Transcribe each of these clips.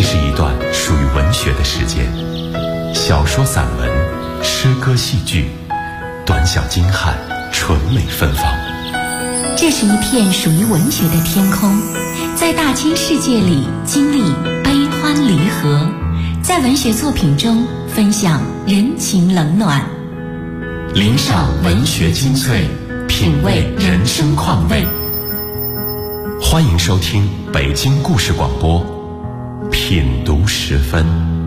是一段属于文学的时间，小说、散文、诗歌、戏剧，短小精悍，纯美芬芳。 这是一片属于文学的天空，在大千世界里经历悲欢离合，在文学作品中分享人情冷暖， 领赏文学精粹，品味人生况味。欢迎收听北京故事广播品读时分。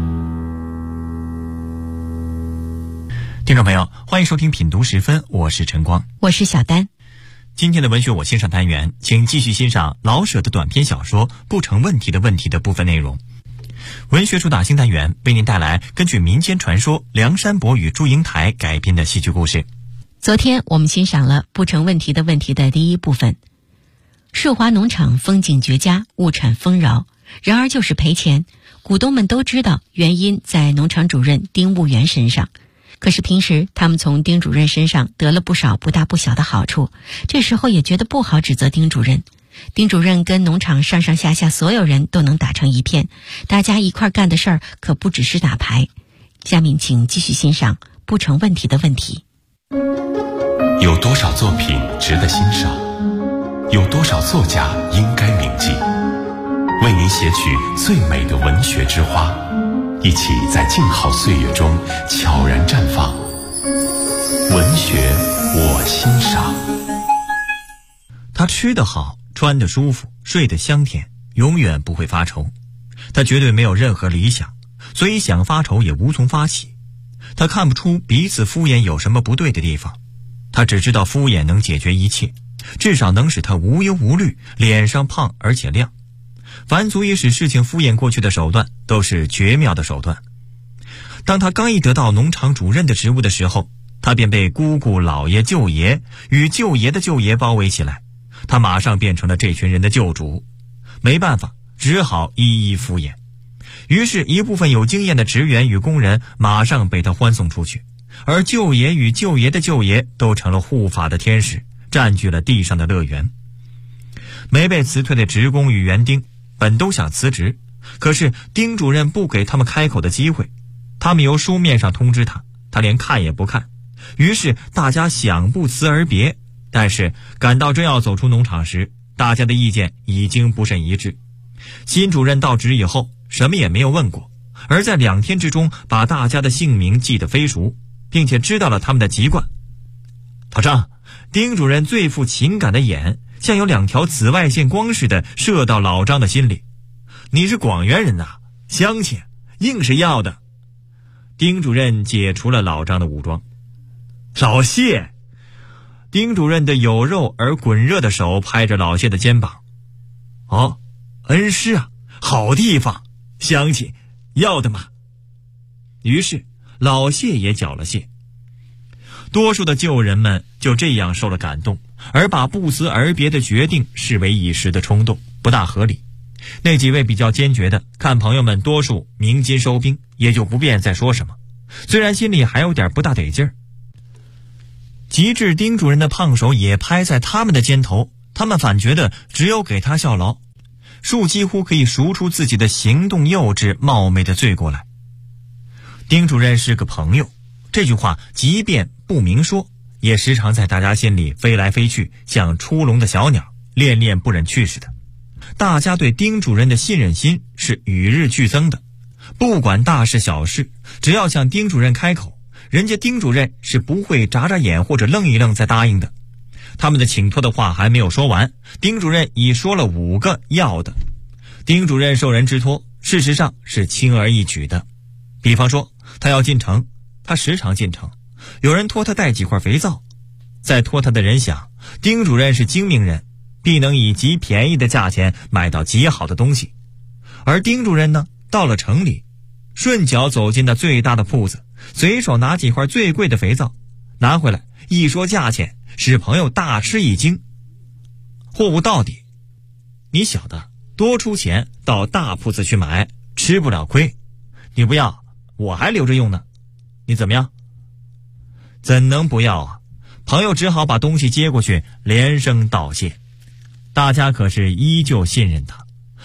听众朋友，欢迎收听品读时分，我是陈光， 我是小丹。 今天的文学我欣赏单元，请继续欣赏老舍的短篇小说《不成问题的问题》的部分内容。文学主打新单元为您带来根据民间传说梁山伯与祝英台改编的戏剧故事。 昨天我们欣赏了《不成问题的问题》的第一部分。顺华农场风景绝佳，物产丰饶，然而就是赔钱，股东们都知道原因在农场主任丁务员身上。可是平时他们从丁主任身上得了不少不大不小的好处，这时候也觉得不好指责丁主任。丁主任跟农场上上下下所有人都能打成一片，大家一块干的事儿可不只是打牌。下面请继续欣赏《不成问题的问题》。 有多少作品值得欣赏？有多少作家应该铭记？为您写取最美的文学之花，一起在静好岁月中悄然绽放。文学我欣赏。 他吃得好，穿得舒服，睡得香甜，永远不会发愁。他绝对没有任何理想，所以想发愁也无从发起。他看不出彼此敷衍有什么不对的地方，他只知道敷衍能解决一切，至少能使他无忧无虑，脸上胖而且亮。凡足以使事情敷衍过去的手段都是绝妙的手段。当他刚一得到农场主任的职务的时候，他便被姑姑、老爷、舅爷与舅爷的舅爷包围起来，他马上变成了这群人的救主。没办法，只好一一敷衍。于是一部分有经验的职员与工人马上被他欢送出去，而舅爷与舅爷的舅爷都成了护法的天使，占据了地上的乐园。没被辞退的职工与园丁本都想辞职，可是丁主任不给他们开口的机会，他们由书面上通知他，他连看也不看。于是大家想不辞而别，但是赶到真要走出农场时，大家的意见已经不甚一致。新主任到职以后什么也没有问过，而在2天之中把大家的姓名记得飞熟，并且知道了他们的籍贯。老张，丁主任最富情感的眼像有2条紫外线光似的射到老张的心里。你是广元人呐，乡亲硬是要的。丁主任解除了老张的武装。老谢，丁主任的有肉而滚热的手拍着老谢的肩膀。哦，恩师啊，好地方，乡亲要的嘛。于是老谢也缴了谢。多数的旧人们就这样受了感动，而把不辞而别的决定视为一时的冲动，不大合理。那几位比较坚决的，看朋友们多数鸣金收兵，也就不便再说什么，虽然心里还有点不大得劲儿。及至丁主任的胖手也拍在他们的肩头，他们反觉得只有给他效劳，树几乎可以赎出自己的行动幼稚冒昧的罪过来。丁主任是个朋友，这句话即便不明说，也时常在大家心里飞来飞去，像出笼的小鸟，恋恋不忍去似的。大家对丁主任的信任心是与日俱增的，不管大事小事，只要向丁主任开口，人家丁主任是不会眨眨眼或者愣一愣再答应的。他们的请托的话还没有说完，丁主任已说了5个要的。丁主任受人之托，事实上是轻而易举的。比方说他要进城，他时常进城，有人托他带几块肥皂，在托他的人想，丁主任是精明人，必能以极便宜的价钱买到极好的东西。而丁主任呢，到了城里，顺脚走进那最大的铺子，随手拿几块最贵的肥皂，拿回来一说价钱，使朋友大吃一惊。货物到底，你晓得，多出钱到大铺子去买，吃不了亏。你不要，我还留着用呢，你怎么样？怎能不要啊？朋友只好把东西接过去，连声道谢。大家可是依旧信任他，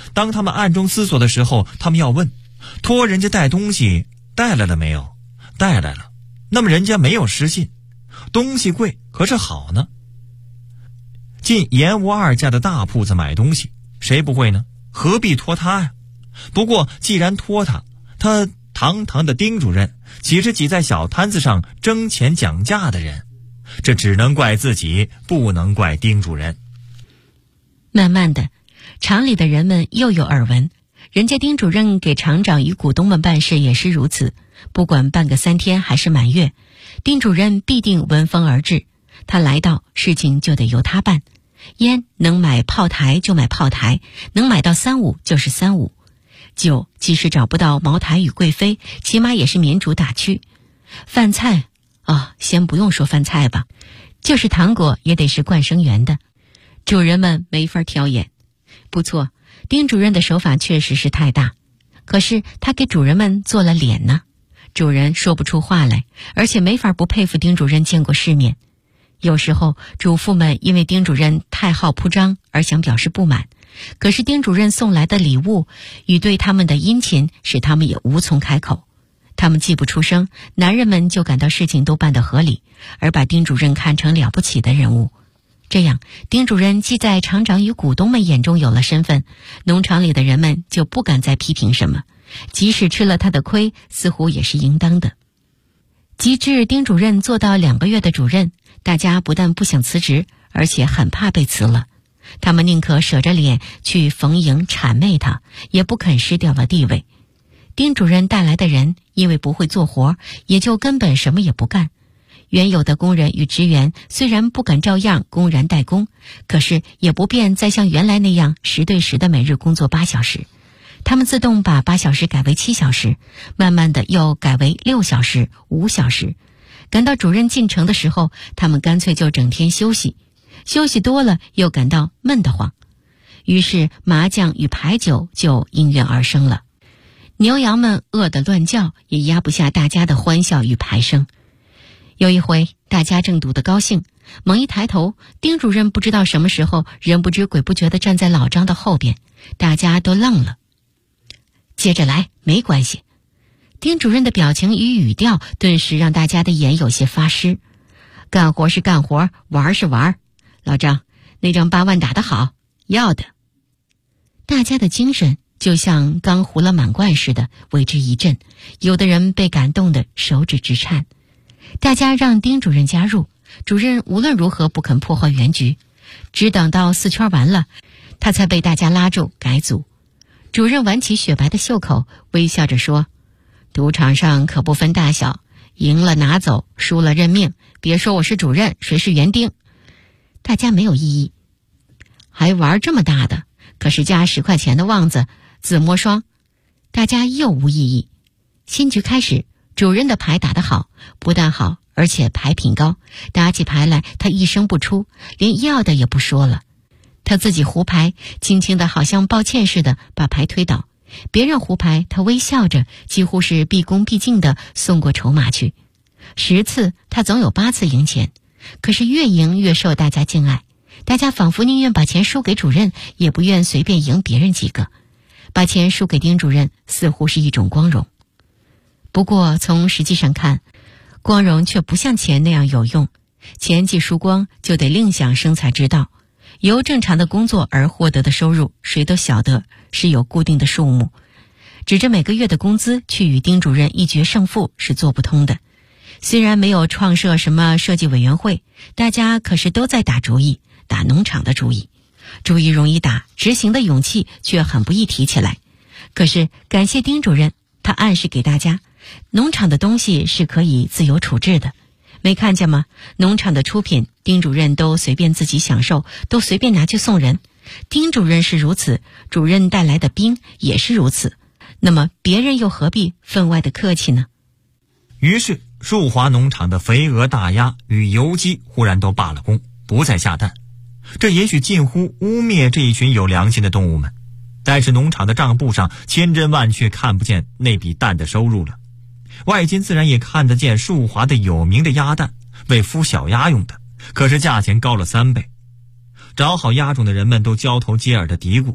当他们暗中思索的时候，他们要问：托人家带东西带来了没有？带来了，那么人家没有失信，东西贵可是好呢。进严无二家的大铺子买东西，谁不会呢？何必托他呀？不过既然托他堂堂的丁主任岂是挤在小摊子上争钱讲价的人？这只能怪自己，不能怪丁主任。 慢慢的，厂里的人们又有耳闻，人家丁主任给厂长与股东们办事也是如此，不管办个3天还是满月，丁主任必定闻风而至，他来到，事情就得由他办。烟能买炮台就买炮台，能买到35就是35。酒即使找不到茅台与贵妃，起码也是民主打趣。饭菜先不用说饭菜吧，就是糖果也得是冠生园的，主人们没法挑眼。不错，丁主任的手法确实是太大，可是他给主人们做了脸呢，主人说不出话来，而且没法不佩服丁主任见过世面。有时候主妇们因为丁主任太好铺张而想表示不满，可是丁主任送来的礼物与对他们的殷勤使他们也无从开口。他们既不出声，男人们就感到事情都办得合理，而把丁主任看成了不起的人物。这样，丁主任既在厂长与股东们眼中有了身份，农场里的人们就不敢再批评什么，即使吃了他的亏，似乎也是应当的。及至丁主任做到2个月的主任，大家不但不想辞职，而且很怕被辞了。他们宁可舍着脸去逢迎谄媚他，也不肯失掉了地位。丁主任带来的人因为不会做活，也就根本什么也不干。原有的工人与职员虽然不敢照样公然怠工，可是也不便再像原来那样10对10的每日工作8小时。他们自动把8小时改为7小时，慢慢的又改为6小时、5小时。赶到主任进城的时候，他们干脆就整天休息，休息多了又感到闷得慌，于是麻将与牌九就应运而生了。牛羊们饿得乱叫，也压不下大家的欢笑与牌声。有一回，大家正赌得高兴，猛一抬头，丁主任不知道什么时候人不知鬼不觉地站在老张的后边，大家都愣了。接着来，没关系。丁主任的表情与语调顿时让大家的眼有些发湿。干活是干活，玩是玩。老张，那张8万打得好，要的。大家的精神就像刚糊了满罐似的，为之一振，有的人被感动得手指直颤。大家让丁主任加入，主任无论如何不肯破坏原局，只等到4圈完了，他才被大家拉住改组。主任挽起雪白的袖口，微笑着说：赌场上可不分大小，赢了拿走，输了认命，别说我是主任，谁是园丁。大家没有异议。还玩这么大的，可是加10块钱的旺子，自摸双。大家又无异议。新局开始，主任的牌打得好，不但好，而且牌品高。打起牌来，他一声不出，连要的也不说了。他自己胡牌，轻轻的好像抱歉似的把牌推倒。别人胡牌，他微笑着，几乎是毕恭毕敬地送过筹码去。10次，他总有8次赢钱，可是越赢越受大家敬爱。大家仿佛宁愿把钱输给主任，也不愿随便赢别人几个。把钱输给丁主任，似乎是一种光荣。不过从实际上看，光荣却不像钱那样有用。钱既输光，就得另想生财之道。由正常的工作而获得的收入，谁都晓得是有固定的数目，指着每个月的工资去与丁主任一决胜负是做不通的。虽然没有创设什么设计委员会，大家可是都在打主意，打农场的主意。主意容易打，执行的勇气却很不易提起来。可是感谢丁主任，他暗示给大家，农场的东西是可以自由处置的。没看见吗？农场的出品，丁主任都随便自己享受，都随便拿去送人。丁主任是如此，主任带来的兵也是如此。那么别人又何必分外的客气呢？ 于是树华农场的肥鹅、大鸭与油鸡忽然都罢了工，不再下蛋。这也许近乎污蔑这一群有良心的动物们，但是农场的账簿上千真万确看不见那笔蛋的收入了。外间自然也看得见树华的有名的鸭蛋，为孵小鸭用的，可是价钱高了3倍。找好鸭种的人们都交头接耳的嘀咕，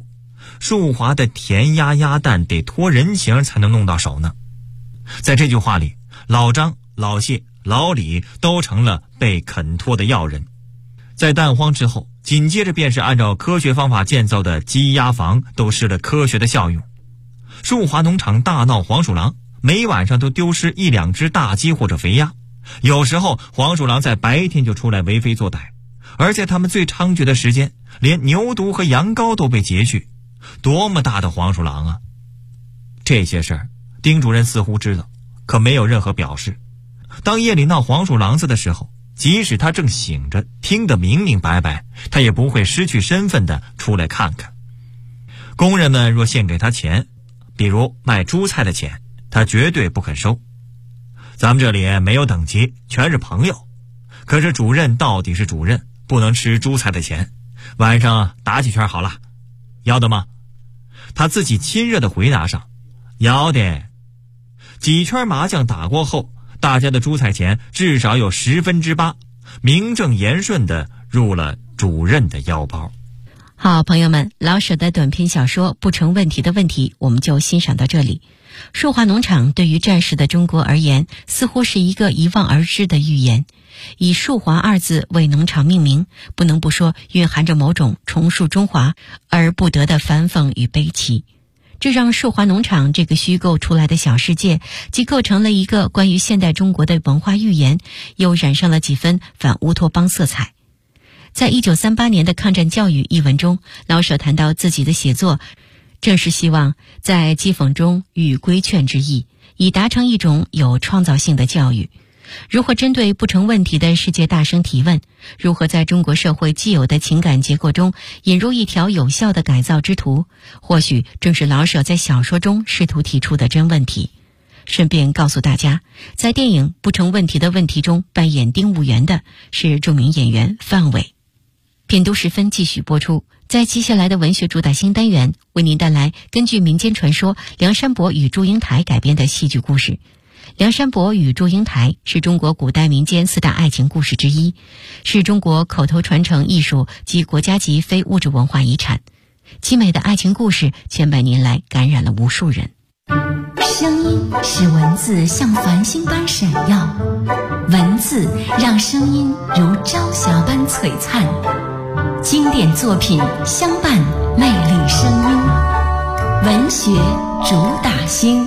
淑华的甜鸭鸭蛋得托人情才能弄到手呢。在这句话里，老张、老谢、老李都成了被肯托的要人。在蛋荒之后，紧接着便是按照科学方法建造的鸡鸭房都失了科学的效用。淑华农场大闹黄鼠狼，每晚上都丢失1、2只大鸡或者肥鸭。有时候黄鼠狼在白天就出来为非作歹，而在他们最猖獗的时间，连牛犊和羊羔都被劫去。多么大的黄鼠狼啊！这些事儿丁主任似乎知道，可没有任何表示。当夜里闹黄鼠狼子的时候，即使他正醒着，听得明明白白，他也不会失去身份的出来看看。工人们若献给他钱，比如卖猪菜的钱，他绝对不肯收。咱们这里没有等级，全是朋友。可是主任到底是主任，不能吃猪菜的钱。晚上打几圈好了，要的吗？他自己亲热地回答上，要的。几圈麻将打过后，大家的猪菜钱至少有8%，名正言顺地入了主任的腰包。 好，朋友们，老舍的短篇小说《不成问题的问题》我们就欣赏到这里。树华农场对于战时的中国而言，似乎是一个遗忘而知的寓言。以树华2字为农场命名，不能不说蕴含着某种重塑中华而不得的反讽与悲戚。这让树华农场这个虚构出来的小世界，既构成了一个关于现代中国的文化寓言，又染上了几分反乌托邦色彩。在1938年的抗战教育一文中，老舍谈到自己的写作正是希望在讥讽中予规劝之意，以达成一种有创造性的教育。如何针对不成问题的世界大声提问，如何在中国社会既有的情感结构中引入一条有效的改造之途，或许正是老舍在小说中试图提出的真问题。顺便告诉大家，在电影《不成问题的问题》中扮演丁务员的是著名演员范伟。品读时分继续播出，在接下来的文学主打新单元，为您带来根据民间传说梁山伯与祝英台改编的戏剧故事。梁山伯与祝英台是中国古代民间4大爱情故事之一，是中国口头传承艺术及国家级非物质文化遗产。凄美的爱情故事千百年来感染了无数人。 声音使文字像繁星般闪耀，文字让声音如朝霞般璀璨。经典作品相伴，魅力声音，文学主打星。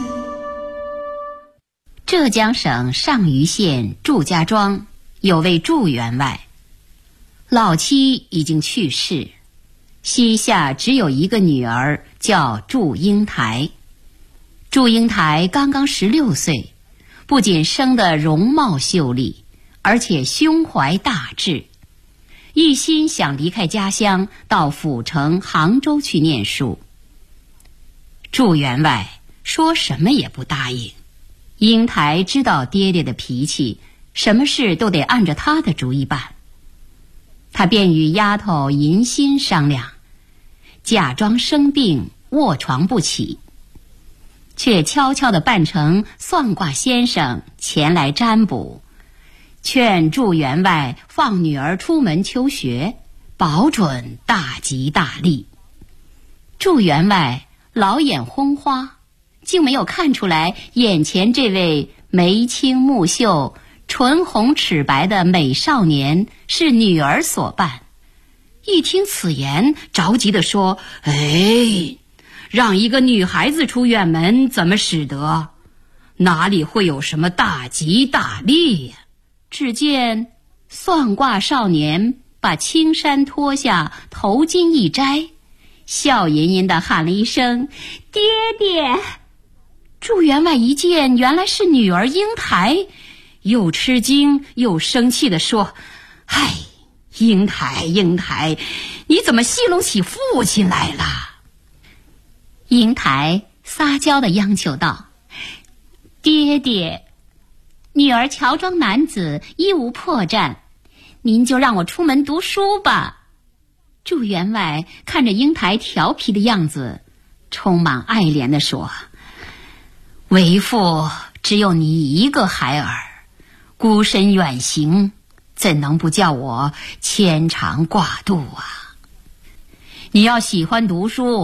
浙江省上虞县祝家庄有位祝员外，老妻已经去世，膝下只有一个女儿，叫祝英台。祝英台刚刚16岁，不仅生得容貌秀丽，而且胸怀大志，一心想离开家乡到府城杭州去念书。祝员外说什么也不答应。英台知道爹爹的脾气，什么事都得按着他的主意办。他便与丫头银心商量，假装生病卧床不起，却悄悄地扮成算卦先生前来占卜，劝祝员外放女儿出门求学，保准大吉大利。祝员外老眼昏花，竟没有看出来眼前这位眉清目秀、唇红齿白的美少年是女儿所扮。一听此言，着急地说：“哎，让一个女孩子出远门怎么使得？哪里会有什么大吉大利呀？”只见算卦少年把青衫脱下，头巾一摘，笑吟吟地喊了一声：“爹爹！”祝员外一见原来是女儿英台，又吃惊又生气地说：“唉，英台，你怎么戏弄起父亲来了？”英台撒娇地央求道：“爹爹，女儿乔装男子，一无破绽，您就让我出门读书吧。”祝员外看着英台调皮的样子，充满爱怜地说：“为父只有你一个孩儿，孤身远行，怎能不叫我牵肠挂肚啊？你要喜欢读书，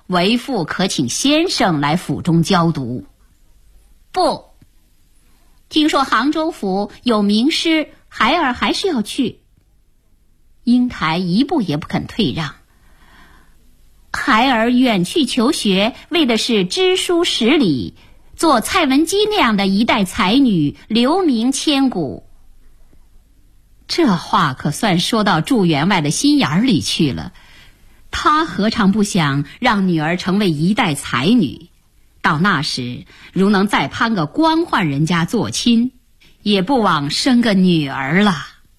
为父可请先生来府中教读。不，听说杭州府有名师，孩儿还是要去。英台一步也不肯退让。孩儿远去求学，为的是知书识礼，做蔡文姬那样的一代才女，留名千古。这话可算说到祝员外的心眼里去了。他何尝不想让女儿成为一代才女？到那时，如能再攀个官宦人家做亲，也不枉生个女儿了。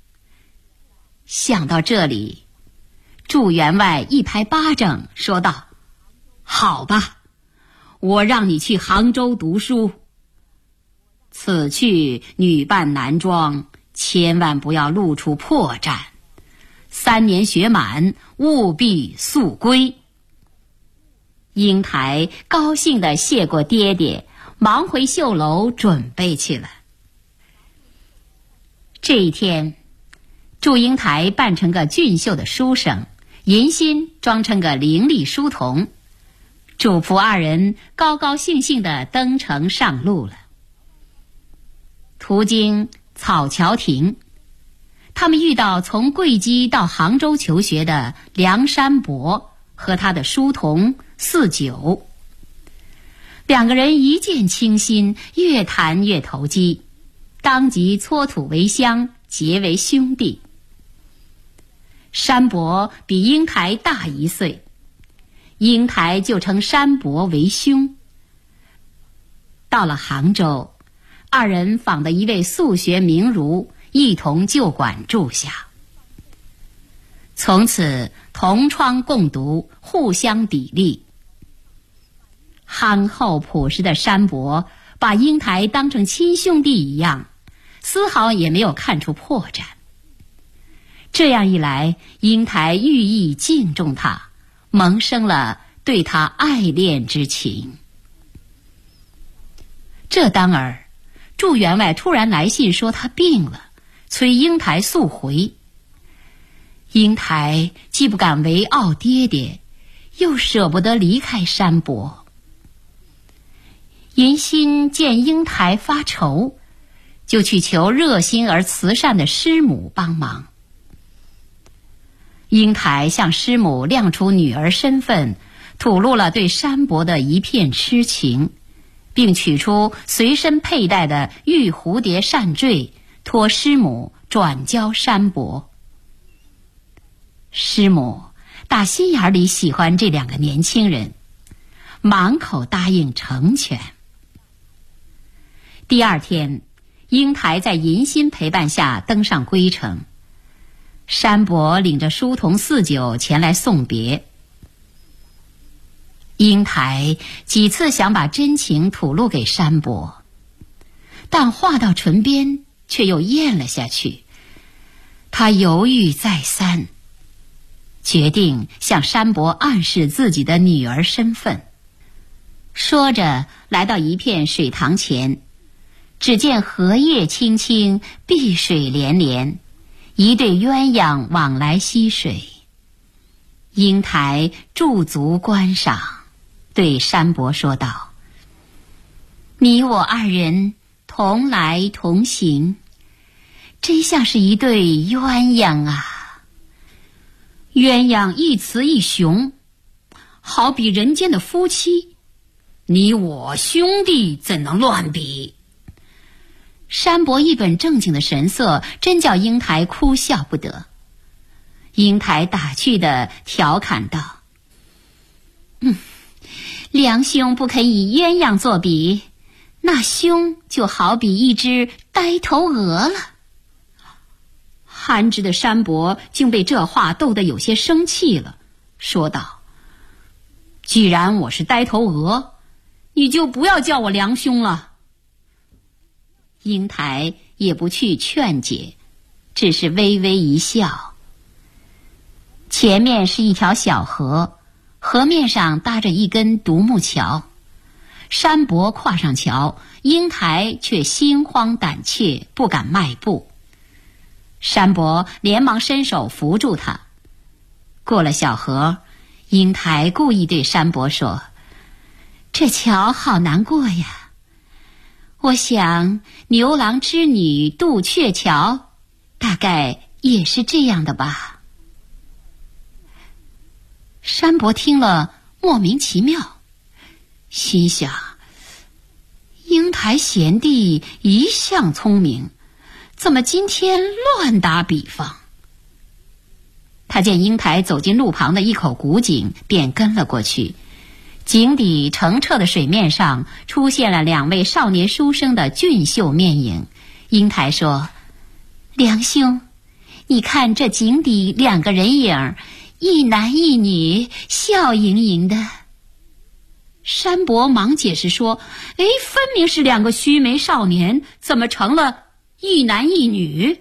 想到这里，祝员外一拍巴掌说道：好吧，我让你去杭州读书。此去女扮男装，千万不要露出破绽。3年学满，务必速归。英台高兴地谢过爹爹，忙回绣楼准备去了。这一天，祝英台扮成个俊秀的书生，银心装成个伶俐书童，主仆2人高高兴兴地登城上路了。途经草桥亭，他们遇到从贵基到杭州求学的梁山伯和他的书童4九。2个人一见倾心，越谈越投机，当即搓土为乡，结为兄弟。山伯比英台大1岁，英台就称山伯为兄。到了杭州，2人访的一位素学名儒，一同就馆住下。从此同窗共读，互相砥砺。憨厚朴实的山伯把英台当成亲兄弟一样，丝毫也没有看出破绽。这样一来，英台寓意敬重他，萌生了对他爱恋之情。这当儿，祝员外突然来信说他病了，催英台速回。英台既不敢违傲爹爹，又舍不得离开山伯。银心见英台发愁，就去求热心而慈善的师母帮忙。英台向师母亮出女儿身份，吐露了对山伯的一片痴情，并取出随身佩戴的玉蝴蝶扇坠，托师母转交山伯。师母打心眼里喜欢这2个年轻人，满口答应成全。第2天，英台在银心陪伴下登上归程，山伯领着书童4九前来送别。英台几次想把真情吐露给山伯，但话到唇边却又咽了下去。他犹豫再三，决定向山伯暗示自己的女儿身份。说着来到一片水塘前，只见荷叶青青，碧水连连，一对鸳鸯往来嬉水。英台驻足观赏，对山伯说道：你我2人同来同行，真像是一对鸳鸯啊。鸳鸯一雌一雄，好比人间的夫妻，你我兄弟怎能乱比？山伯一本正经的神色，真叫英台哭笑不得。英台打趣地调侃道：梁兄不肯以鸳鸯作比，那兄就好比一只呆头鹅了。憨直的山伯竟被这话逗得有些生气了，说道：既然我是呆头鹅，你就不要叫我梁兄了。英台也不去劝解，只是微微一笑。前面是一条小河，河面上搭着一根独木桥。山伯跨上桥，英台却心慌胆怯，不敢迈步。山伯连忙伸手扶住他。过了小河， 英台故意对山伯说：“这桥好难过呀，我想牛郎织女渡鹊桥，大概也是这样的吧。”山伯听了莫名其妙，心想：英台贤弟一向聪明，怎么今天乱打比方？他见英台走进路旁的一口古井，便跟了过去。井底澄澈的水面上出现了2位少年书生的俊秀面影。英台说：“梁兄，你看这井底2个人影，一男一女，笑盈盈的。”山伯忙解释说：“分明是2个须眉少年，怎么成了一男一女？”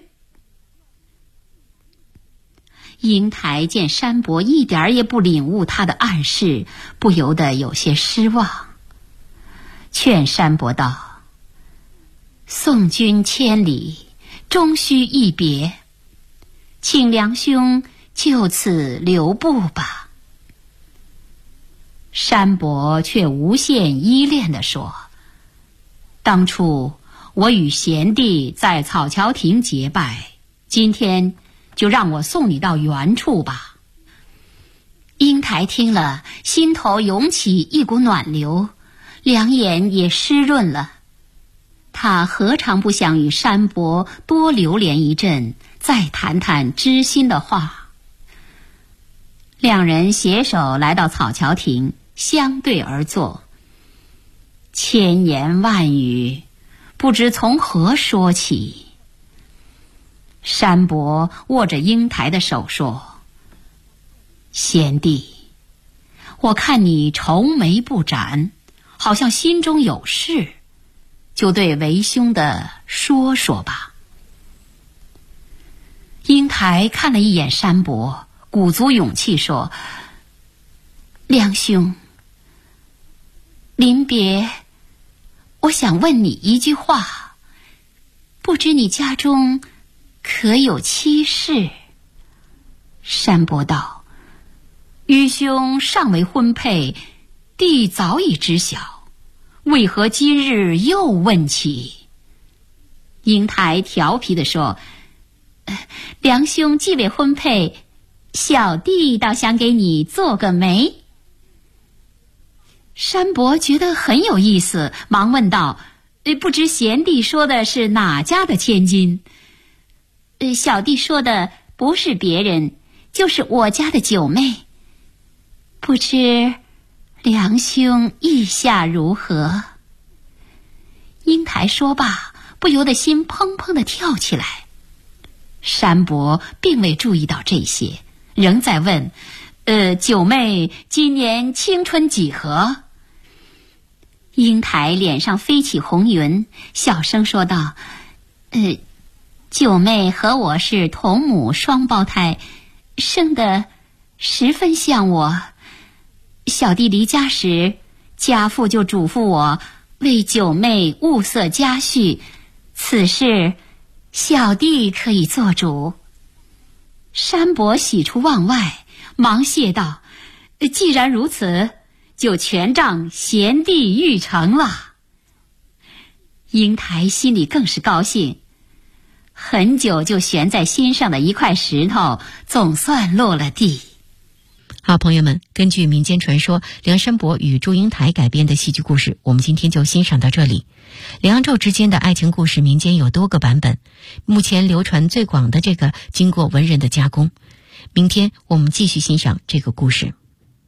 英台见山伯一点也不领悟他的暗示，不由得有些失望，劝山伯道：“送君千里，终须一别，请梁兄就此留步吧。”山伯却无限依恋地说：“当初我与贤弟在草桥亭结拜，今天就让我送你到原处吧。”英台听了，心头涌起一股暖流，两眼也湿润了。他何尝不想与山伯多流连一阵，再谈谈知心的话。2人携手来到草桥亭，相对而坐，千言万语，不知从何说起。山伯握着英台的手说：“贤弟，我看你愁眉不展，好像心中有事，就对为兄的说说吧。”英台看了一眼山伯，鼓足勇气说：“梁兄，临别，我想问你一句话，不知你家中可有妻室？”山伯道：“愚兄尚未婚配，弟早已知晓，为何今日又问起？”英台调皮地说：“梁兄既未婚配，小弟倒想给你做个媒。”山伯觉得很有意思，忙问道：“不知贤弟说的是哪家的千金？”“小弟说的不是别人，就是我家的九妹。不知梁兄意下如何？”英台说罢，不由得心砰砰地跳起来。山伯并未注意到这些，仍在问：“九妹今年青春几何？”英台脸上飞起红云，小声说道：“九妹和我是同母双胞胎，生得十分像我。小弟离家时，家父就嘱咐我为九妹物色家婿，此事小弟可以做主。”山伯喜出望外，忙谢道：“既然如此，就全仗贤弟玉成了。”英台心里更是高兴，很久就悬在心上的一块石头总算落了地。 好，朋友们，根据民间传说梁山伯与祝英台改编的戏剧故事，我们今天就欣赏到这里。梁纣之间的爱情故事民间有多个版本，目前流传最广的这个经过文人的加工。明天我们继续欣赏这个故事。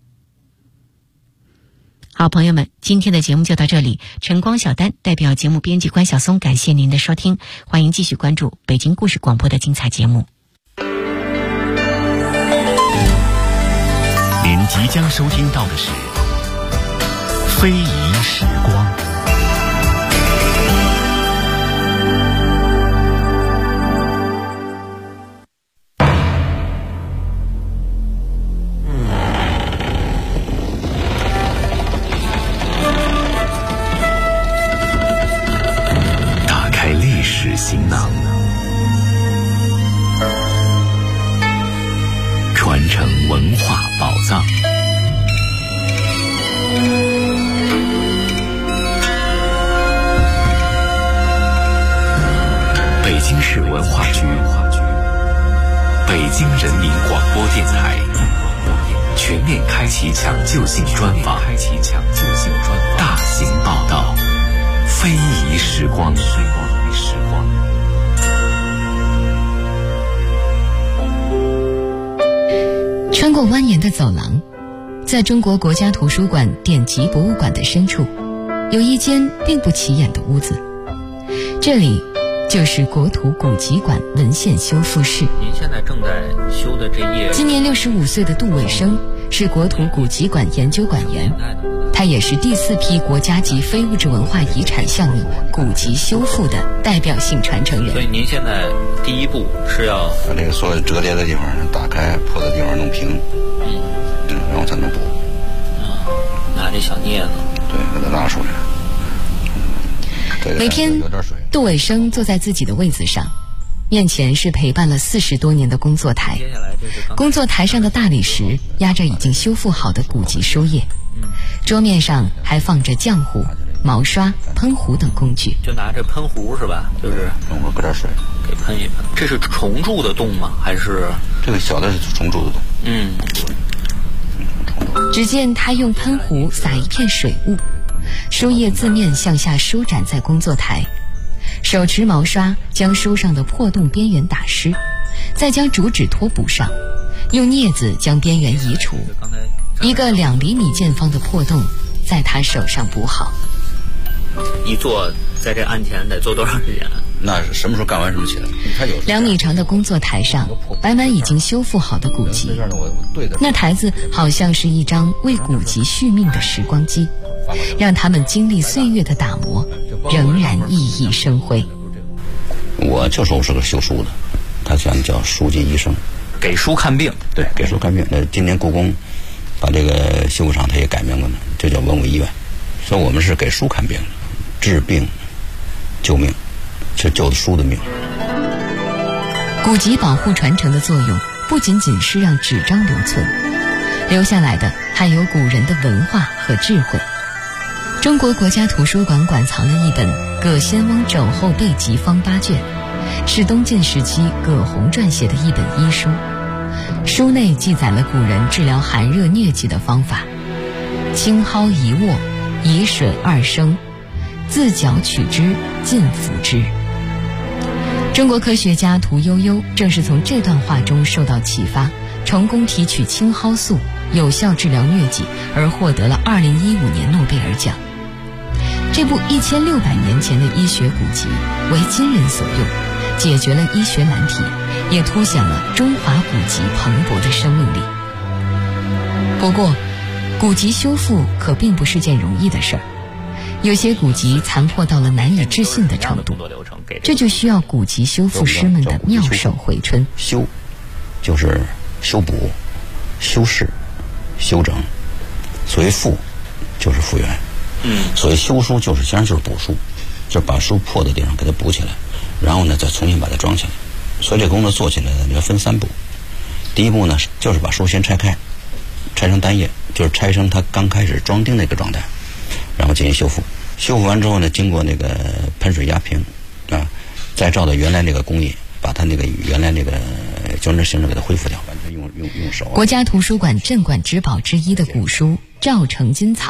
好，朋友们，今天的节目就到这里。晨光小丹代表节目编辑关晓松，感谢您的收听，欢迎继续关注北京故事广播的精彩节目。 您即将收听到的是《非遗时光》。打开历史行囊，传承文化宝藏。 京人民广播电台全面开启抢救性专访，大型报道，非遗时光。 穿过蜿蜒的走廊，在中国国家图书馆典籍博物馆的深处，有一间并不起眼的屋子，这里就是国土古籍馆文献修复室。 您现在正在修的这页， 今年65岁的杜伟生是国土古籍馆研究馆员，他也是第4批国家级非物质文化遗产项目古籍修复的代表性传承人。 所以您现在第一步是要把这个所有折叠的地方打开，破的地方弄平，然后才能补。 拿这小镊子， 对，给它拉出来。 每天，杜伟生坐在自己的位子上，面前是陪伴了40多年的工作台。工作台上的大理石压着已经修复好的古籍书页，桌面上还放着浆糊、毛刷、喷壶等工具。 就拿这喷壶是吧？就是我搁点水， 给喷一喷。这是重铸的洞吗？还是这个小的是重铸的洞？ 只见他用喷壶撒一片水雾，书页字面向下舒展在工作台，手持毛刷将书上的破洞边缘打湿，再将竹纸托补上，用镊子将边缘移除。一个2厘米见方的破洞在他手上补好。 一坐在这案前得坐多长时间？ 那什么时候干完什么起来？他有 2米长的工作台上摆满已经修复好的古籍，那台子好像是一张为古籍续命的时光机，让他们经历岁月的打磨，仍然熠熠生辉。 我就说我是个修书的，他叫书籍医生， 给书看病。 对，给书看病。那今年故宫把这个修复厂他也改名了呢，就叫文物医院。所以我们是给书看病，治病救命，是救书的命。 古籍保护传承的作用不仅仅是让纸张留存，留下来的还有古人的文化和智慧。中国国家图书馆馆藏了一本《葛仙翁肘后备急方8卷》，是东晋时期葛洪撰写的一本医书。书内记载了古人治疗寒热疟疾的方法：轻蒿一握，以水2升，自脚取之，尽服之。中国科学家屠呦呦正是从这段话中受到启发，成功提取青蒿素，有效治疗疟疾，而获得了2015年诺贝尔奖。这部1600年前的医学古籍为今人所用，解决了医学难题，也凸显了中华古籍蓬勃的生命力。不过，古籍修复可并不是件容易的事儿，有些古籍残破到了难以置信的程度，这就需要古籍修复师们的妙手回春。 修就是修补、修饰、修整，所谓复就是复原。所谓修书就是实际上就是补书，就是把书破的地方给它补起来，然后呢再重新把它装起来。所以这工作做起来呢，你要分3步。第一步呢就是把书先拆开，拆成单页，就是拆成它刚开始装订那个状态，然后进行修复。修复完之后呢，经过那个喷水压平再照到原来那个工艺，把它那个原来那个胶质形状给它恢复掉，完全用手。 国家图书馆镇馆之宝之一的古书《赵成金藏》